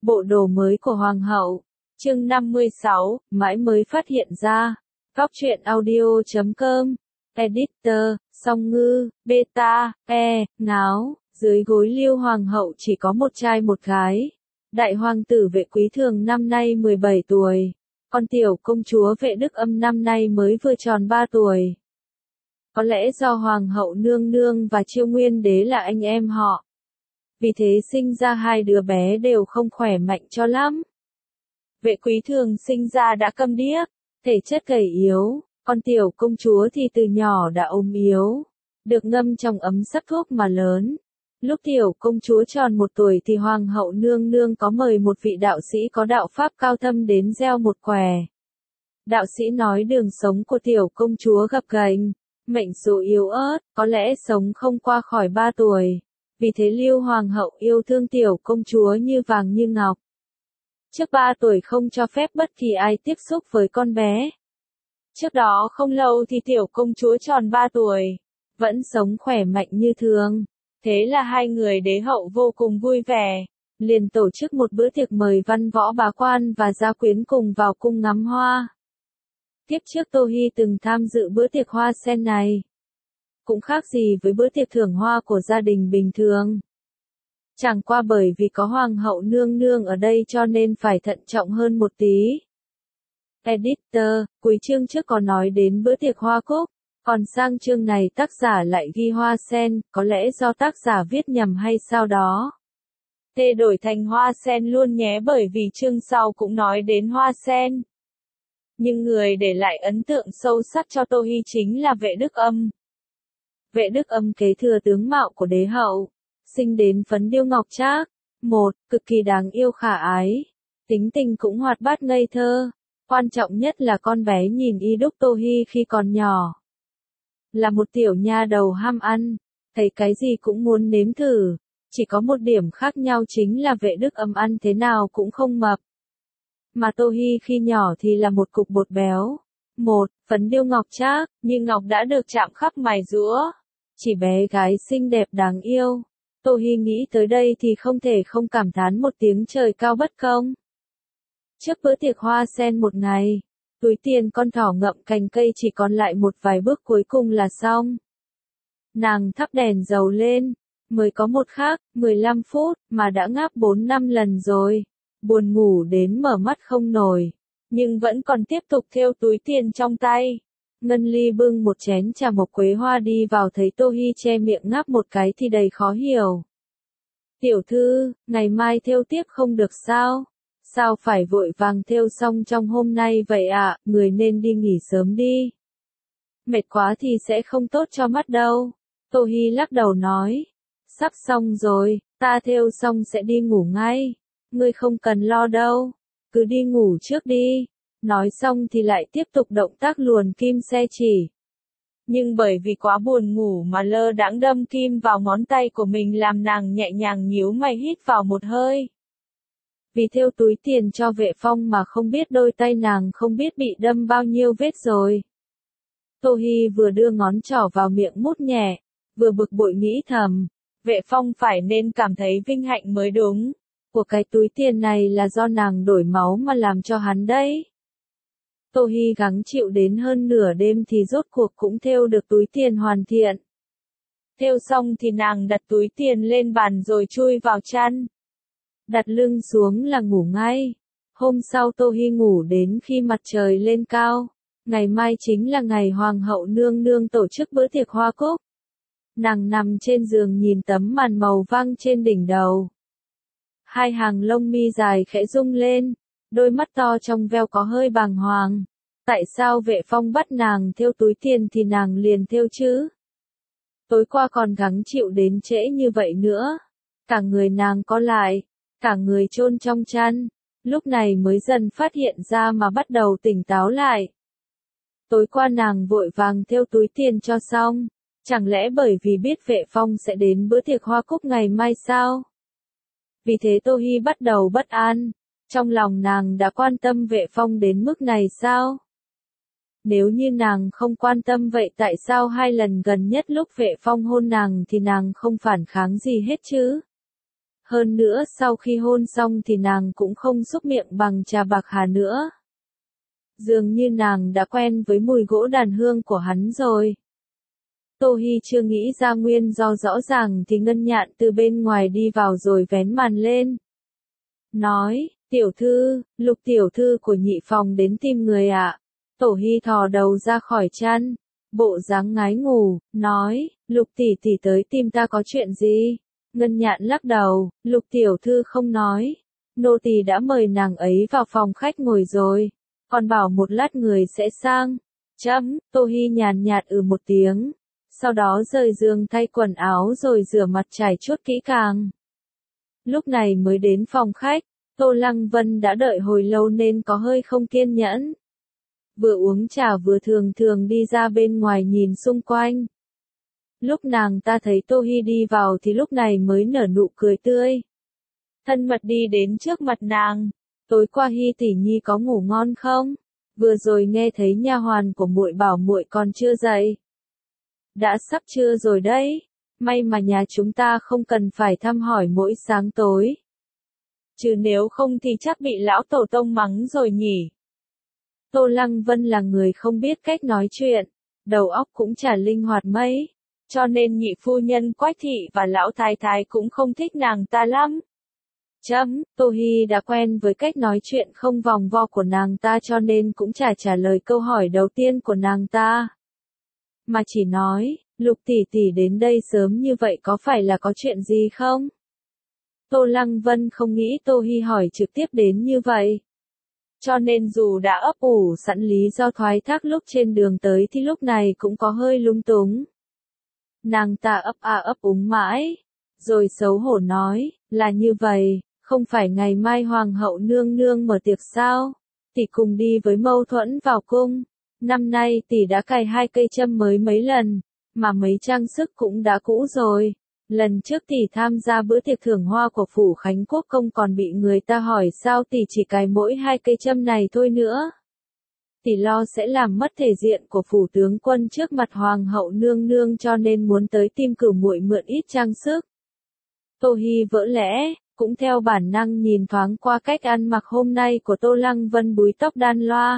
Bộ đồ mới của Hoàng hậu. Chương 56, mãi mới phát hiện ra. Góc truyện audio.com. Editor, Song Ngư, Beta, Ngáo. Dưới gối Liêu Hoàng hậu chỉ có một trai một gái. Đại hoàng tử Vệ Quý Thường năm nay 17 tuổi. Con tiểu công chúa Vệ Đức Âm năm nay mới vừa tròn 3 tuổi. Có lẽ do Hoàng hậu nương nương và Chiêu Nguyên đế là anh em họ. Vì thế sinh ra hai đứa bé đều không khỏe mạnh cho lắm. Vệ Quý Thường sinh ra đã câm điếc, thể chất gầy yếu, con tiểu công chúa thì từ nhỏ đã ốm yếu, được ngâm trong ấm sắc thuốc mà lớn. Lúc tiểu công chúa tròn 1 tuổi thì Hoàng hậu nương nương có mời một vị đạo sĩ có đạo pháp cao thâm đến gieo một quẻ. Đạo sĩ nói đường sống của tiểu công chúa gập ghềnh, mệnh số yếu ớt, có lẽ sống không qua khỏi 3 tuổi. Vì thế Liêu Hoàng hậu yêu thương tiểu công chúa như vàng như ngọc. Trước 3 tuổi không cho phép bất kỳ ai tiếp xúc với con bé. Trước đó không lâu thì tiểu công chúa tròn 3 tuổi, vẫn sống khỏe mạnh như thường. Thế là hai người đế hậu vô cùng vui vẻ, liền tổ chức một bữa tiệc mời văn võ bá quan và gia quyến cùng vào cung ngắm hoa. Tiếp trước Tô Hi từng tham dự bữa tiệc hoa sen này. Cũng khác gì với bữa tiệc thưởng hoa của gia đình bình thường. Chẳng qua bởi vì có Hoàng hậu nương nương ở đây cho nên phải thận trọng hơn một tí. Editor, cuối chương trước có nói đến bữa tiệc hoa cúc, còn sang chương này tác giả lại ghi hoa sen, có lẽ do tác giả viết nhầm hay sao đó. Tê đổi thành hoa sen luôn nhé, bởi vì chương sau cũng nói đến hoa sen. Nhưng người để lại ấn tượng sâu sắc cho Tô Hi chính là Vệ Đức Âm. Vệ Đức Âm kế thừa tướng mạo của đế hậu, sinh đến phấn điêu ngọc trác, cực kỳ đáng yêu khả ái, tính tình cũng hoạt bát ngây thơ, quan trọng nhất là con bé nhìn y đúc Tô Hi khi còn nhỏ. Là một tiểu nha đầu ham ăn, thấy cái gì cũng muốn nếm thử, chỉ có một điểm khác nhau chính là Vệ Đức Âm ăn thế nào cũng không mập. Mà Tô Hi khi nhỏ thì là một cục bột béo. Phấn điêu ngọc trác, nhưng ngọc đã được chạm khắc mài giũa. Chỉ bé gái xinh đẹp đáng yêu. Tô Hi nghĩ tới đây thì không thể không cảm thán một tiếng trời cao bất công. Trước bữa tiệc hoa sen một ngày, túi tiền con thỏ ngậm cành cây chỉ còn lại một vài bước cuối cùng là xong. Nàng thắp đèn dầu lên, mới có 15 phút mà đã ngáp 4-5 lần rồi. Buồn ngủ đến mở mắt không nổi, nhưng vẫn còn tiếp tục thêu túi tiền trong tay. Ngân Ly bưng một chén trà mộc quế hoa đi vào thấy Tô Hi che miệng ngáp một cái thì đầy khó hiểu. Tiểu thư, ngày mai thêu tiếp không được sao? Sao phải vội vàng thêu xong trong hôm nay vậy ạ, người nên đi nghỉ sớm đi. Mệt quá thì sẽ không tốt cho mắt đâu. Tô Hi lắc đầu nói. Sắp xong rồi, ta thêu xong sẽ đi ngủ ngay. Ngươi không cần lo đâu, cứ đi ngủ trước đi. Nói xong thì lại tiếp tục động tác luồn kim xe chỉ. Nhưng bởi vì quá buồn ngủ mà lơ đãng đâm kim vào ngón tay của mình làm nàng nhẹ nhàng nhíu mày hít vào một hơi. Vì thêu túi tiền cho Vệ Phong mà không biết đôi tay nàng không biết bị đâm bao nhiêu vết rồi. Tô Hi vừa đưa ngón trỏ vào miệng mút nhẹ, vừa bực bội nghĩ thầm, Vệ Phong phải nên cảm thấy vinh hạnh mới đúng. Của cái túi tiền này là do nàng đổi máu mà làm cho hắn đấy. Tô Hi gắng chịu đến hơn nửa đêm thì rốt cuộc cũng thêu được túi tiền hoàn thiện. Thêu xong thì nàng đặt túi tiền lên bàn rồi chui vào chăn. Đặt lưng xuống là ngủ ngay. Hôm sau Tô Hi ngủ đến khi mặt trời lên cao. Ngày mai chính là ngày Hoàng hậu nương nương tổ chức bữa tiệc hoa cúc. Nàng nằm trên giường nhìn tấm màn màu vàng trên đỉnh đầu. Hai hàng lông mi dài khẽ rung lên, đôi mắt to trong veo có hơi bàng hoàng. Tại sao Vệ Phong bắt nàng thêu túi tiền thì nàng liền thêu chứ? Tối qua còn gắng chịu đến trễ như vậy nữa. Cả người nàng co lại, cả người chôn trong chăn, lúc này mới dần phát hiện ra mà bắt đầu tỉnh táo lại. Tối qua nàng vội vàng thêu túi tiền cho xong, chẳng lẽ bởi vì biết Vệ Phong sẽ đến bữa tiệc hoa cúc ngày mai sao? Vì thế Tô Hi bắt đầu bất an, trong lòng nàng đã quan tâm Vệ Phong đến mức này sao? Nếu như nàng không quan tâm vậy tại sao 2 lần gần nhất lúc Vệ Phong hôn nàng thì nàng không phản kháng gì hết chứ? Hơn nữa sau khi hôn xong thì nàng cũng không xúc miệng bằng trà bạc hà nữa. Dường như nàng đã quen với mùi gỗ đàn hương của hắn rồi. Tô Hi chưa nghĩ ra nguyên do rõ ràng thì Ngân Nhạn từ bên ngoài đi vào rồi vén màn lên. Nói, tiểu thư, Lục tiểu thư của nhị phòng đến tìm người ạ. Tô Hi thò đầu ra khỏi chăn, bộ dáng ngái ngủ, nói, Lục tỷ tỷ tới tìm ta có chuyện gì? Ngân Nhạn lắc đầu, Lục tiểu thư không nói. Nô tỳ đã mời nàng ấy vào phòng khách ngồi rồi, còn bảo một lát người sẽ sang. Tô Hi nhàn nhạt một tiếng, sau đó rời giường thay quần áo rồi rửa mặt trải chuốt kỹ càng. Lúc này mới đến phòng khách, Tô Lăng Vân đã đợi hồi lâu nên có hơi không kiên nhẫn. Vừa uống trà vừa thường thường đi ra bên ngoài nhìn xung quanh. Lúc nàng ta thấy Tô Hi đi vào thì lúc này mới nở nụ cười tươi. Thân mật đi đến trước mặt nàng. Tối qua Hi tỷ nhi có ngủ ngon không? Vừa rồi nghe thấy nha hoàn của muội bảo muội còn chưa dậy. Đã sắp trưa rồi đấy. May mà nhà chúng ta không cần phải thăm hỏi mỗi sáng tối. Chứ nếu không thì chắc bị lão tổ tông mắng rồi nhỉ. Tô Lăng Vân là người không biết cách nói chuyện, đầu óc cũng chả linh hoạt mấy, cho nên nhị phu nhân Quách thị và lão thái thái cũng không thích nàng ta lắm. Tô Hi đã quen với cách nói chuyện không vòng vo của nàng ta cho nên cũng chả trả lời câu hỏi đầu tiên của nàng ta. Mà chỉ nói, Lục tỷ tỷ đến đây sớm như vậy có phải là có chuyện gì không? Tô Lăng Vân không nghĩ Tô Hi hỏi trực tiếp đến như vậy. Cho nên dù đã ấp ủ sẵn lý do thoái thác lúc trên đường tới thì lúc này cũng có hơi lung túng. Nàng ta ấp úng mãi, rồi xấu hổ nói, là như vậy, không phải ngày mai hoàng hậu nương nương mở tiệc sao? Tỷ cùng đi với Mâu Thuẫn vào cung. Năm nay tỷ đã cài 2 cây châm mới mấy lần, mà mấy trang sức cũng đã cũ rồi. Lần trước tỷ tham gia bữa tiệc thưởng hoa của phủ Khánh Quốc công còn bị người ta hỏi sao tỷ chỉ cài mỗi 2 cây châm này thôi nữa. Tỷ lo sẽ làm mất thể diện của phủ tướng quân trước mặt hoàng hậu nương nương cho nên muốn tới tìm Cửu muội mượn ít trang sức. Tô Hi vỡ lẽ, cũng theo bản năng nhìn thoáng qua cách ăn mặc hôm nay của Tô Lăng Vân búi tóc đan loa.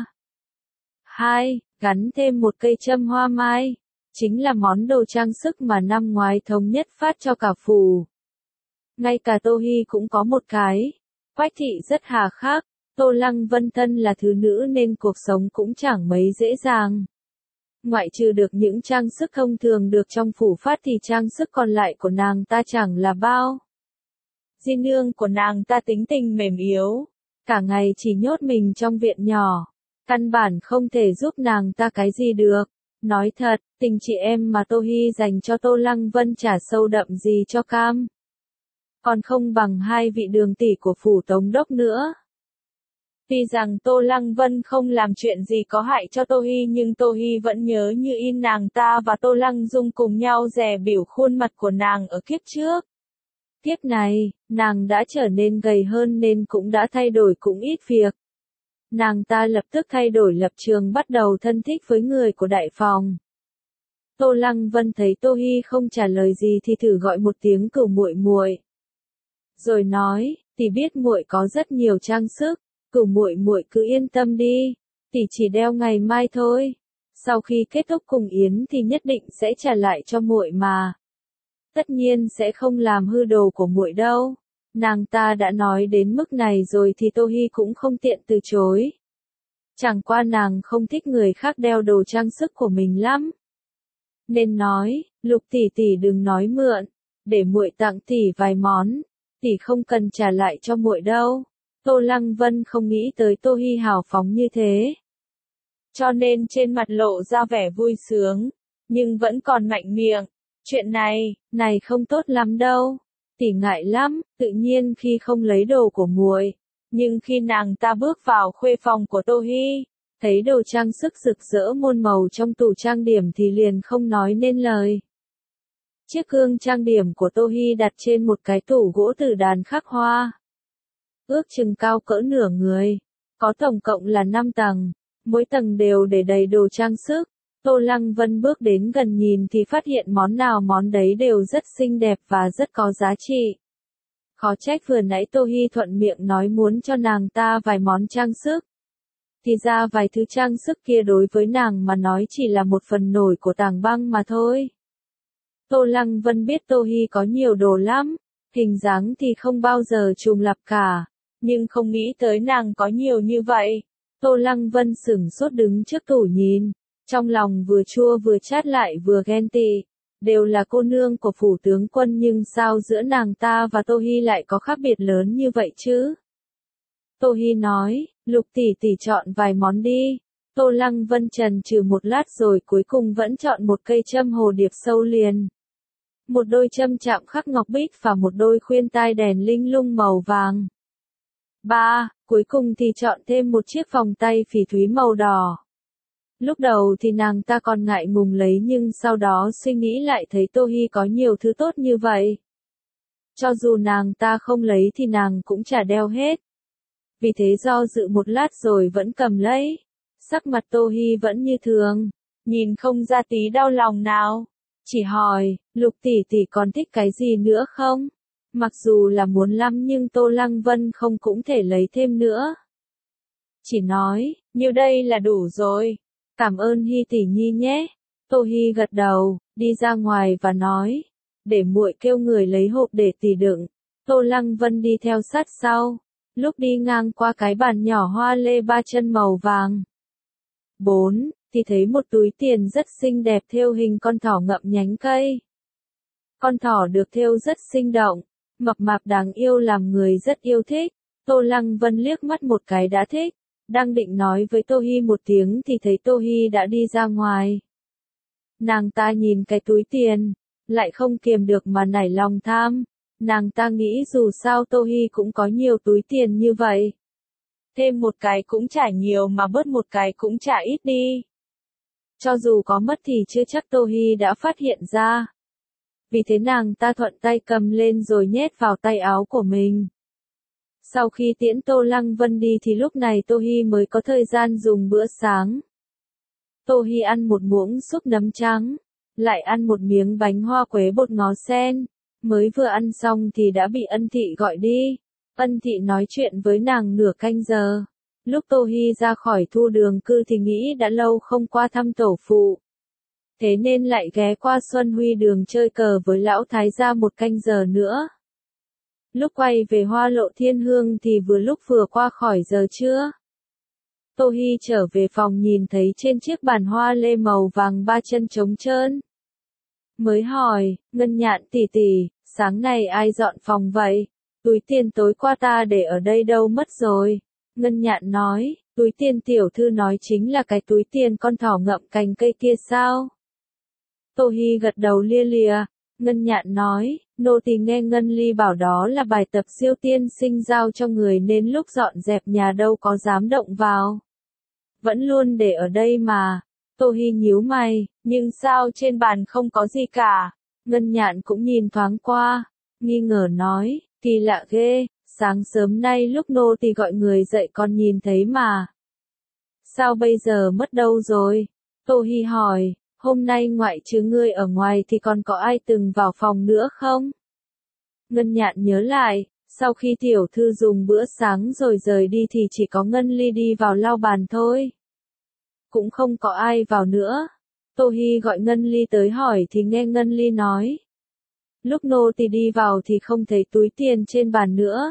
2. Gắn thêm một cây châm hoa mai. Chính là món đồ trang sức mà năm ngoái thống nhất phát cho cả phủ. Ngay cả Tô Hi cũng có một cái. Quách thị rất hà khắc, Tô Lăng Vân thân là thứ nữ nên cuộc sống cũng chẳng mấy dễ dàng. Ngoại trừ được những trang sức thông thường được trong phủ phát thì trang sức còn lại của nàng ta chẳng là bao. Di nương của nàng ta tính tình mềm yếu, cả ngày chỉ nhốt mình trong viện nhỏ, căn bản không thể giúp nàng ta cái gì được. Nói thật, tình chị em mà Tô Hi dành cho Tô Lăng Vân chả sâu đậm gì cho cam. Còn không bằng 2 vị đường tỷ của phủ Tống Đốc nữa. Tuy rằng Tô Lăng Vân không làm chuyện gì có hại cho Tô Hi nhưng Tô Hi vẫn nhớ như in nàng ta và Tô Lăng Dung cùng nhau dè bỉu khuôn mặt của nàng ở kiếp trước. Kiếp này, nàng đã trở nên gầy hơn nên cũng đã thay đổi cũng ít việc. Nàng ta lập tức thay đổi lập trường bắt đầu thân thích với người của đại phòng. Tô Lăng Vân thấy Tô Hi không trả lời gì thì thử gọi một tiếng Cửu muội muội. Rồi nói, tỷ biết muội có rất nhiều trang sức, Cửu muội muội cứ yên tâm đi, tỷ chỉ đeo ngày mai thôi. Sau khi kết thúc cùng yến thì nhất định sẽ trả lại cho muội mà. Tất nhiên sẽ không làm hư đồ của muội đâu. Nàng ta đã nói đến mức này rồi thì Tô Hi cũng không tiện từ chối. Chẳng qua nàng không thích người khác đeo đồ trang sức của mình lắm. Nên nói, Lục tỷ tỷ đừng nói mượn, để muội tặng tỷ vài món, tỷ không cần trả lại cho muội đâu. Tô Lăng Vân không nghĩ tới Tô Hi hào phóng như thế. Cho nên trên mặt lộ ra vẻ vui sướng, nhưng vẫn còn mạnh miệng. Chuyện này không tốt lắm đâu. Tỷ ngại lắm, tự nhiên khi không lấy đồ của muội, nhưng khi nàng ta bước vào khuê phòng của Tô Hi, thấy đồ trang sức rực rỡ muôn màu trong tủ trang điểm thì liền không nói nên lời. Chiếc gương trang điểm của Tô Hi đặt trên một cái tủ gỗ từ đàn khắc hoa. Ước chừng cao cỡ nửa người, có tổng cộng là 5 tầng, mỗi tầng đều để đầy đồ trang sức. Tô Lăng Vân bước đến gần nhìn thì phát hiện món nào món đấy đều rất xinh đẹp và rất có giá trị. Khó trách vừa nãy Tô Hi thuận miệng nói muốn cho nàng ta vài món trang sức. Thì ra vài thứ trang sức kia đối với nàng mà nói chỉ là một phần nổi của tảng băng mà thôi. Tô Lăng Vân biết Tô Hi có nhiều đồ lắm, hình dáng thì không bao giờ trùng lặp cả, nhưng không nghĩ tới nàng có nhiều như vậy. Tô Lăng Vân sửng sốt đứng trước tủ nhìn, trong lòng vừa chua vừa chát lại vừa ghen tị. Đều là cô nương của phủ tướng quân nhưng sao giữa nàng ta và Tô Hi lại có khác biệt lớn như vậy chứ? Tô Hi nói, Lục tỷ tỷ chọn vài món đi. Tô Lăng Vân chần chừ một lát rồi cuối cùng vẫn chọn một cây châm hồ điệp sâu liền. Một đôi châm chạm khắc ngọc bích và một đôi khuyên tai đèn linh lung màu vàng. Cuối cùng thì chọn thêm một chiếc vòng tay phỉ thúy màu đỏ. Lúc đầu thì nàng ta còn ngại ngùng lấy nhưng sau đó suy nghĩ lại thấy Tô Hi có nhiều thứ tốt như vậy. Cho dù nàng ta không lấy thì nàng cũng chả đeo hết. Vì thế do dự một lát rồi vẫn cầm lấy. Sắc mặt Tô Hi vẫn như thường, nhìn không ra tí đau lòng nào. Chỉ hỏi, Lục tỷ tỷ còn thích cái gì nữa không? Mặc dù là muốn lắm nhưng Tô Lăng Vân không cũng thể lấy thêm nữa. Chỉ nói, nhiêu đây là đủ rồi. Cảm ơn Hi tỷ nhi nhé. Tô Hi gật đầu, đi ra ngoài và nói, để muội kêu người lấy hộp để tỷ đựng. Tô Lăng Vân đi theo sát sau. Lúc đi ngang qua cái bàn nhỏ hoa lê ba chân màu vàng. Thì thấy một túi tiền rất xinh đẹp thêu hình con thỏ ngậm nhánh cây. Con thỏ được thêu rất sinh động, mập mạp đáng yêu làm người rất yêu thích. Tô Lăng Vân liếc mắt một cái đã thích. Đang định nói với Tô Hi một tiếng thì thấy Tô Hi đã đi ra ngoài. Nàng ta nhìn cái túi tiền, lại không kiềm được mà nảy lòng tham. Nàng ta nghĩ dù sao Tô Hi cũng có nhiều túi tiền như vậy. Thêm một cái cũng chả nhiều mà bớt một cái cũng chả ít đi. Cho dù có mất thì chưa chắc Tô Hi đã phát hiện ra. Vì thế nàng ta thuận tay cầm lên rồi nhét vào tay áo của mình. Sau khi tiễn Tô Lăng Vân đi thì lúc này Tô Hi mới có thời gian dùng bữa sáng. Tô Hi ăn một muỗng súp nấm trắng, lại ăn một miếng bánh hoa quế bột ngó sen. Mới vừa ăn xong thì đã bị Ân Thị gọi đi. Ân Thị nói chuyện với nàng nửa canh giờ. Lúc Tô Hi ra khỏi Thu Đường Cư thì nghĩ đã lâu không qua thăm tổ phụ. Thế nên lại ghé qua Xuân Huy Đường chơi cờ với lão thái gia một canh giờ nữa. Lúc quay về Hoa Lộ Thiên Hương thì vừa qua khỏi giờ trưa. Tô Hi trở về phòng nhìn thấy trên chiếc bàn hoa lê màu vàng ba chân trống trơn. Mới hỏi, Ngân Nhạn tỷ tỷ, sáng nay ai dọn phòng vậy? Túi tiền tối qua ta để ở đây đâu mất rồi? Ngân Nhạn nói, túi tiền tiểu thư nói chính là cái túi tiền con thỏ ngậm cành cây kia sao? Tô Hi gật đầu lia lịa. Ngân Nhạn nói, nô tỳ nghe Ngân Ly bảo đó là bài tập siêu tiên sinh giao cho người nên lúc dọn dẹp nhà đâu có dám động vào. Vẫn luôn để ở đây mà. Tô Hi nhíu mày, nhưng sao trên bàn không có gì cả? Ngân Nhạn cũng nhìn thoáng qua, nghi ngờ nói, kỳ lạ ghê, sáng sớm nay lúc nô tỳ gọi người dậy còn nhìn thấy mà. Sao bây giờ mất đâu rồi? Tô Hi hỏi, hôm nay ngoại trừ ngươi ở ngoài thì còn có ai từng vào phòng nữa không? Ngân Nhạn nhớ lại, sau khi tiểu thư dùng bữa sáng rồi rời đi thì chỉ có Ngân Ly đi vào lau bàn thôi. Cũng không có ai vào nữa. Tô Hi gọi Ngân Ly tới hỏi thì nghe Ngân Ly nói. Lúc nô tỳ đi vào thì không thấy túi tiền trên bàn nữa.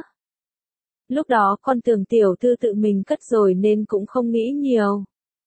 Lúc đó con tưởng tiểu thư tự mình cất rồi nên cũng không nghĩ nhiều.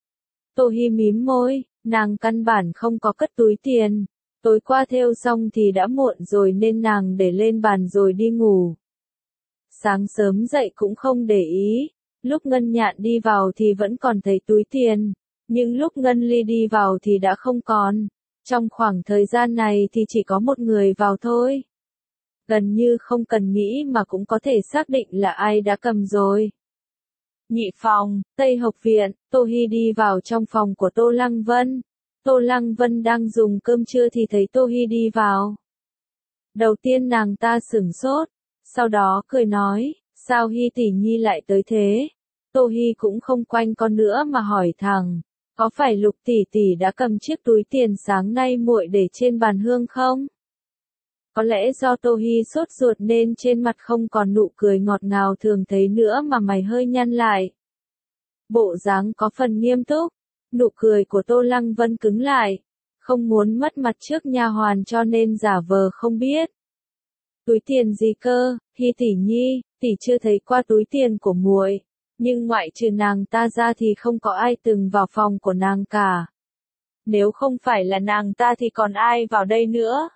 Tô Hi mím môi, nàng căn bản không có cất túi tiền. Tối qua thêu xong thì đã muộn rồi nên nàng để lên bàn rồi đi ngủ. Sáng sớm dậy cũng không để ý. Lúc Ngân Nhạn đi vào thì vẫn còn thấy túi tiền. Nhưng lúc Ngân Ly đi vào thì đã không còn. Trong khoảng thời gian này thì chỉ có một người vào thôi. Gần như không cần nghĩ mà cũng có thể xác định là ai đã cầm rồi. Nhị phòng, Tây Học Viện, Tô Hi đi vào trong phòng của Tô Lăng Vân. Tô Lăng Vân đang dùng cơm trưa thì thấy Tô Hi đi vào. Đầu tiên nàng ta sửng sốt, sau đó cười nói, sao Hi tỷ nhi lại tới thế? Tô Hi cũng không quanh con nữa mà hỏi thẳng, có phải Lục tỷ tỷ đã cầm chiếc túi tiền sáng nay muội để trên bàn hương không? Có lẽ do Tô Hi sốt ruột nên trên mặt không còn nụ cười ngọt ngào thường thấy nữa mà mày hơi nhăn lại. Bộ dáng có phần nghiêm túc, nụ cười của Tô Lăng Vân cứng lại, không muốn mất mặt trước nha hoàn cho nên giả vờ không biết. Túi tiền gì cơ, Hi tỷ nhi, tỷ chưa thấy qua túi tiền của muội, nhưng ngoại trừ nàng ta ra thì không có ai từng vào phòng của nàng cả. Nếu không phải là nàng ta thì còn ai vào đây nữa?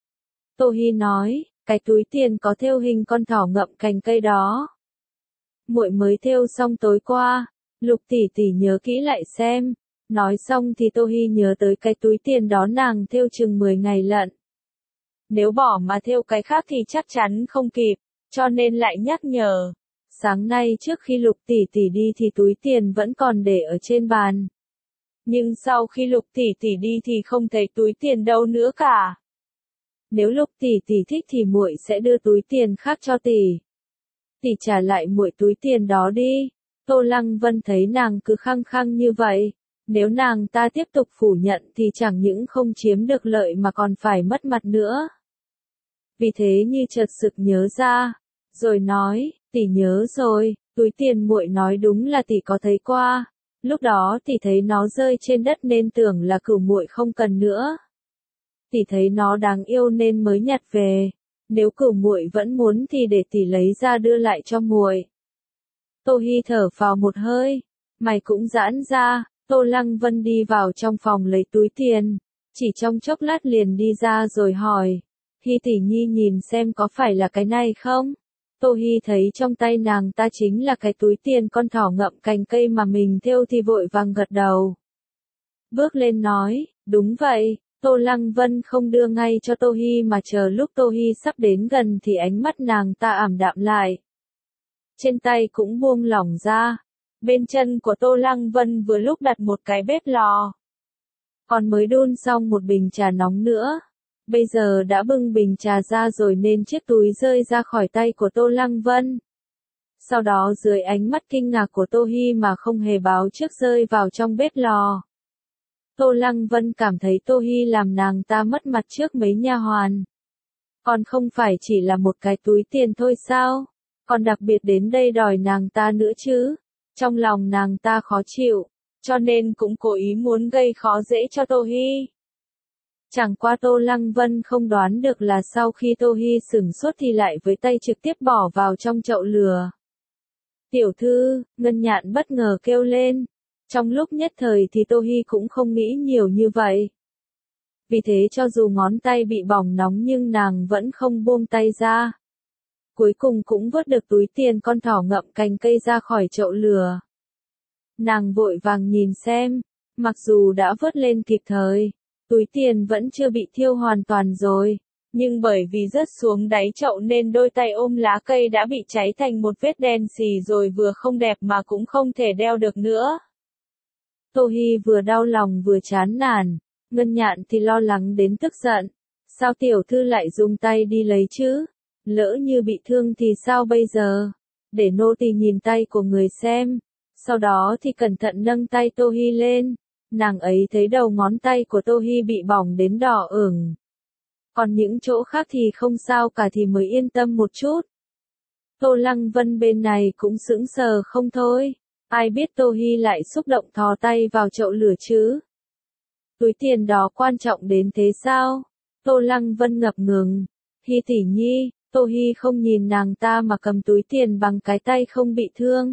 Tô Hi nói, cái túi tiền có thêu hình con thỏ ngậm cành cây đó. Muội mới thêu xong tối qua, Lục tỷ tỷ nhớ kỹ lại xem. Nói xong thì Tô Hi nhớ tới cái túi tiền đó nàng thêu chừng 10 ngày lận. Nếu bỏ mà thêu cái khác thì chắc chắn không kịp, cho nên lại nhắc nhở. Sáng nay trước khi Lục tỷ tỷ đi thì túi tiền vẫn còn để ở trên bàn. Nhưng sau khi Lục tỷ tỷ đi thì không thấy túi tiền đâu nữa cả. Nếu Lục tỷ tỷ thích thì muội sẽ đưa túi tiền khác cho tỷ. Tỷ trả lại muội túi tiền đó đi. Tô Lăng Vân thấy nàng cứ khăng khăng như vậy, nếu nàng ta tiếp tục phủ nhận thì chẳng những không chiếm được lợi mà còn phải mất mặt nữa. Vì thế như chợt sực nhớ ra, rồi nói, tỷ nhớ rồi, túi tiền muội nói đúng là tỷ có thấy qua. Lúc đó tỷ thấy nó rơi trên đất nên tưởng là Cửu muội không cần nữa. Tỷ thấy nó đáng yêu nên mới nhặt về, nếu Cửu muội vẫn muốn thì để tỷ lấy ra đưa lại cho muội. Tô Hi thở vào một hơi, mày cũng giãn ra. Tô Lăng Vân đi vào trong phòng lấy túi tiền, chỉ trong chốc lát liền đi ra rồi hỏi, Hi tỷ nhi nhìn xem có phải là cái này không? Tô Hi thấy trong tay nàng ta chính là cái túi tiền con thỏ ngậm cành cây mà mình thêu thì vội vàng gật đầu. Bước lên nói, đúng vậy. Tô Lăng Vân không đưa ngay cho Tô Hi mà chờ lúc Tô Hi sắp đến gần thì ánh mắt nàng ta ảm đạm lại. Trên tay cũng buông lỏng ra. Bên chân của Tô Lăng Vân vừa lúc đặt một cái bếp lò. Còn mới đun xong một bình trà nóng nữa. Bây giờ đã bưng bình trà ra rồi nên chiếc túi rơi ra khỏi tay của Tô Lăng Vân. Sau đó dưới ánh mắt kinh ngạc của Tô Hi mà không hề báo trước rơi vào trong bếp lò. Tô Lăng Vân cảm thấy Tô Hi làm nàng ta mất mặt trước mấy nha hoàn. Còn không phải chỉ là một cái túi tiền thôi sao? Còn đặc biệt đến đây đòi nàng ta nữa chứ? Trong lòng nàng ta khó chịu, cho nên cũng cố ý muốn gây khó dễ cho Tô Hi. Chẳng qua Tô Lăng Vân không đoán được là sau khi Tô Hi sửng sốt thì lại với tay trực tiếp bỏ vào trong chậu lửa. Tiểu thư, Ngân Nhạn bất ngờ kêu lên. Trong lúc nhất thời thì Tô Hi cũng không nghĩ nhiều như vậy. Vì thế cho dù ngón tay bị bỏng nóng nhưng nàng vẫn không buông tay ra. Cuối cùng cũng vớt được túi tiền con thỏ ngậm cành cây ra khỏi chậu lửa. Nàng vội vàng nhìn xem, mặc dù đã vớt lên kịp thời, túi tiền vẫn chưa bị thiêu hoàn toàn rồi, nhưng bởi vì rớt xuống đáy chậu nên đôi tay ôm lá cây đã bị cháy thành một vết đen xì rồi vừa không đẹp mà cũng không thể đeo được nữa. Tô Hi vừa đau lòng vừa chán nản, Ngân Nhạn thì lo lắng đến tức giận. Sao tiểu thư lại dùng tay đi lấy chứ? Lỡ như bị thương thì sao bây giờ? Để nô tỳ nhìn tay của người xem. Sau đó thì cẩn thận nâng tay Tô Hi lên. Nàng ấy thấy đầu ngón tay của Tô Hi bị bỏng đến đỏ ửng. Còn những chỗ khác thì không sao cả thì mới yên tâm một chút. Tô Lăng Vân bên này cũng sững sờ không thôi. Ai biết Tô Hi lại xúc động thò tay vào chậu lửa chứ? Túi tiền đó quan trọng đến thế sao? Tô Lăng Vân ngập ngừng. Hi tỷ nhi, Tô Hi không nhìn nàng ta mà cầm túi tiền bằng cái tay không bị thương.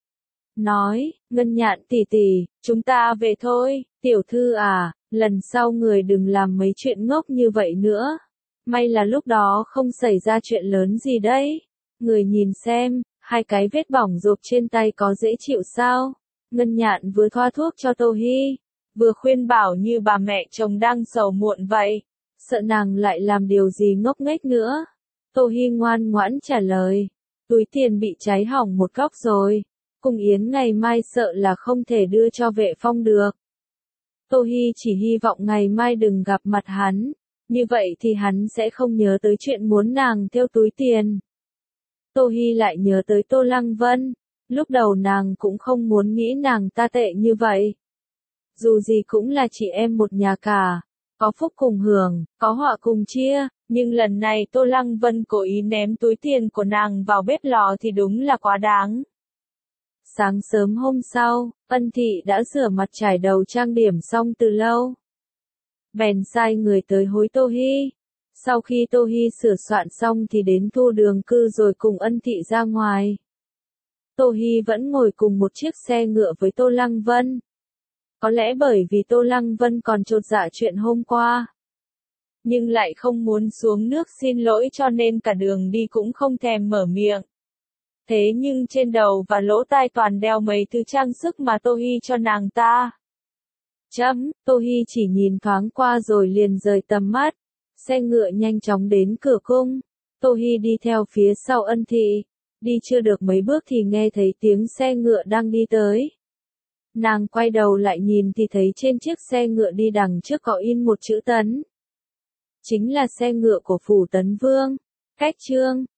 Nói, Ngân Nhạn tỷ tỷ, chúng ta về thôi, tiểu thư à, lần sau người đừng làm mấy chuyện ngốc như vậy nữa. May là lúc đó không xảy ra chuyện lớn gì đấy. Người nhìn xem, hai cái vết bỏng rộp trên tay có dễ chịu sao? Ngân Nhạn vừa thoa thuốc cho Tô Hi, vừa khuyên bảo như bà mẹ chồng đang sầu muộn vậy, sợ nàng lại làm điều gì ngốc nghếch nữa. Tô Hi ngoan ngoãn trả lời, túi tiền bị cháy hỏng một góc rồi, Cung Yến ngày mai sợ là không thể đưa cho Vệ Phong được. Tô Hi chỉ hy vọng ngày mai đừng gặp mặt hắn, như vậy thì hắn sẽ không nhớ tới chuyện muốn nàng thêu túi tiền. Tô Hi lại nhớ tới Tô Lăng Vân, lúc đầu nàng cũng không muốn nghĩ nàng ta tệ như vậy. Dù gì cũng là chị em một nhà cả, có phúc cùng hưởng, có họa cùng chia, Nhưng lần này Tô Lăng Vân cố ý ném túi tiền của nàng vào bếp lò thì đúng là quá đáng. Sáng sớm hôm sau, Ân Thị đã rửa mặt trải đầu trang điểm xong từ lâu. Bèn sai người tới hối Tô Hi. Sau khi Tô Hi sửa soạn xong thì đến Thu Đường Cư rồi cùng Ân Thị ra ngoài. Tô Hi vẫn ngồi cùng một chiếc xe ngựa với Tô Lăng Vân. Có lẽ bởi vì Tô Lăng Vân còn chột dạ chuyện hôm qua. Nhưng lại không muốn xuống nước xin lỗi cho nên cả đường đi cũng không thèm mở miệng. Thế nhưng trên đầu và lỗ tai toàn đeo mấy thứ trang sức mà Tô Hi cho nàng ta. Tô Hi chỉ nhìn thoáng qua rồi liền rời tầm mắt. Xe ngựa nhanh chóng đến cửa cung. Tô Hi đi theo phía sau Ân Thị. Đi chưa được mấy bước thì nghe thấy tiếng xe ngựa đang đi tới. Nàng quay đầu lại nhìn thì thấy trên chiếc xe ngựa đi đằng trước có in một chữ Tấn. Chính là xe ngựa của phủ Tấn Vương. Cách Trương,